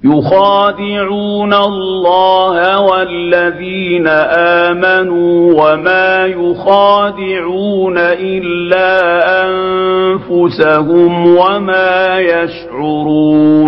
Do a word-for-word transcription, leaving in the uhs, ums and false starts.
يخادعون الله والذين آمنوا وما يخادعون إلا أنفسهم وما يشعرون